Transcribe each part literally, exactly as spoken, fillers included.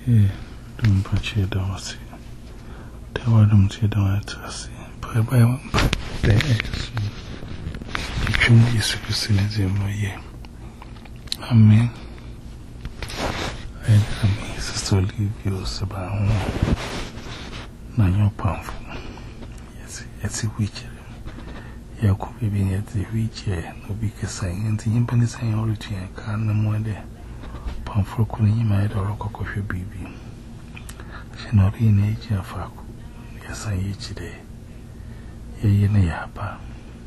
Yeah, don't punch it down. See, tell them to don't see. Bye bye. There is the trim is Christianity. Yeah, I mean, I mean, sister, leave you about Nanyo Pamphor. Yes, it's a witcher. You could be being at the witcher, no bigger sign, and the impany sign origin, and can't no more there. Pamphor couldn't you made or a coffee baby. She not in age of a yes, I each day. Ye in a yappa.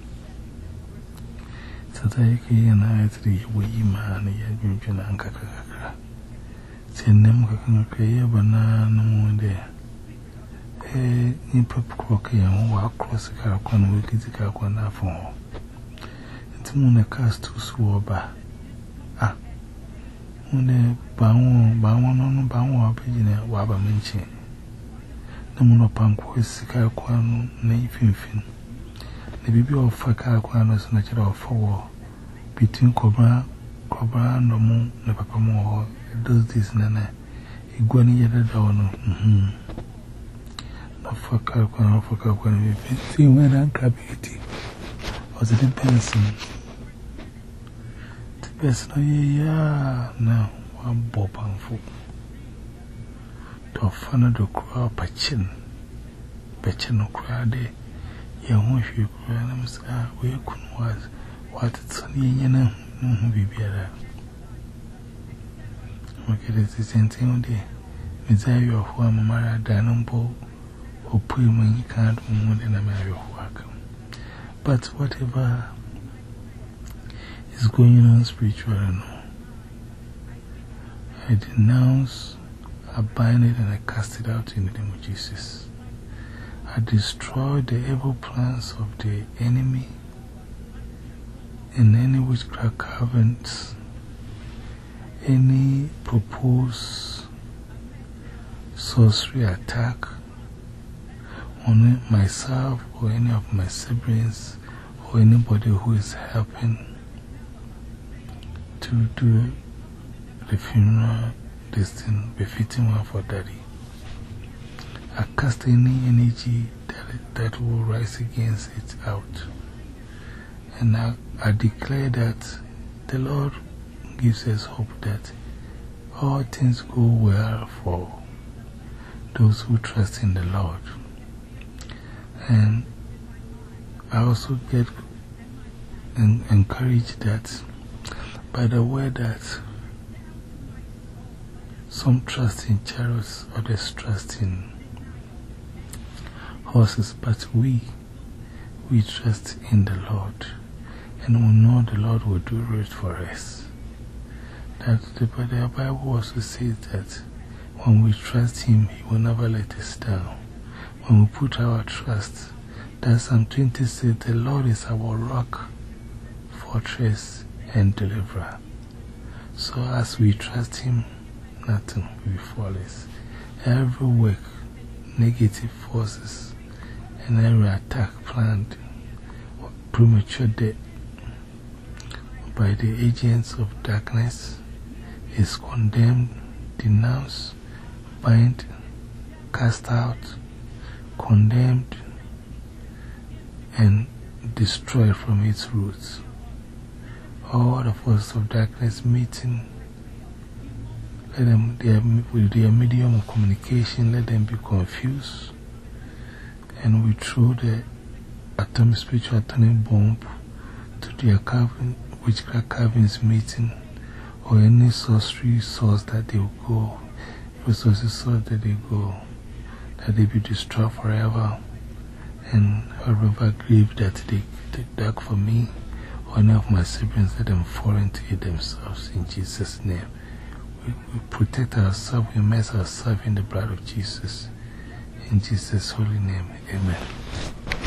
So take in I three wee man, ye junction and cacacra. Send them cooking a clear banana one day. Eh, in pop croquet and walk across the caracon with the caracon for. It's moon a cast to swore by. Ah, one bound, bound on bound pigeon at Wabba Minchi. The moon of Panko is the caracon, nay fin. The baby of a caracon was natural for between Cobra, Cobra and the moon, the papa more. Does this nana? Iguani yet a down. Hm. No for caracon, for caracon, see when I'm crabby. Was it in Penson? The best, no, yeah, now one bob and fool. To find the crowd, patchin, patchin, no crowd, yeah, won't you cry? I'm saying, we couldn't was what it's on you know, no, be better. Okay, this is the same day. Mizai of one Mara Danumbo. Or put when you can't more than a married work. But whatever is going on spiritually, I denounce, I bind it, and I cast it out in the name of Jesus. I destroy the evil plans of the enemy and any witchcraft covens, any proposed sorcery attack on myself or any of my siblings or anybody who is helping to do the funeral, this thing befitting one for daddy. I cast any energy that, that will rise against it out. And I, I declare that the Lord gives us hope that all things go well for those who trust in the Lord. And I also get en encouraged that by the word that some trust in chariots, others trust in horses, but we, we trust in the Lord, and we know the Lord will do it for us. That the, the Bible also says that when we trust Him, He will never let us down. When we put our trust, that Psalm twenty says, the Lord is our rock, fortress, and deliverer. So as we trust Him, nothing will befall us. Every work, negative forces, and every attack planned, premature death by the agents of darkness is condemned, denounced, bind, cast out, condemned, and destroyed from its roots. All the forces of darkness meeting, let them, their, with their medium of communication, let them be confused, and we throw the atomic spiritual atomic bomb to their carving, witchcraft carvings meeting, or any sorcery source that they will go, resources source that they go, that they be destroyed forever, and wherever grave that they, they dug for me, or any of my siblings, let them fall into it themselves in Jesus' name. We, we protect ourselves, we immerse ourselves in the blood of Jesus. In Jesus' holy name, amen.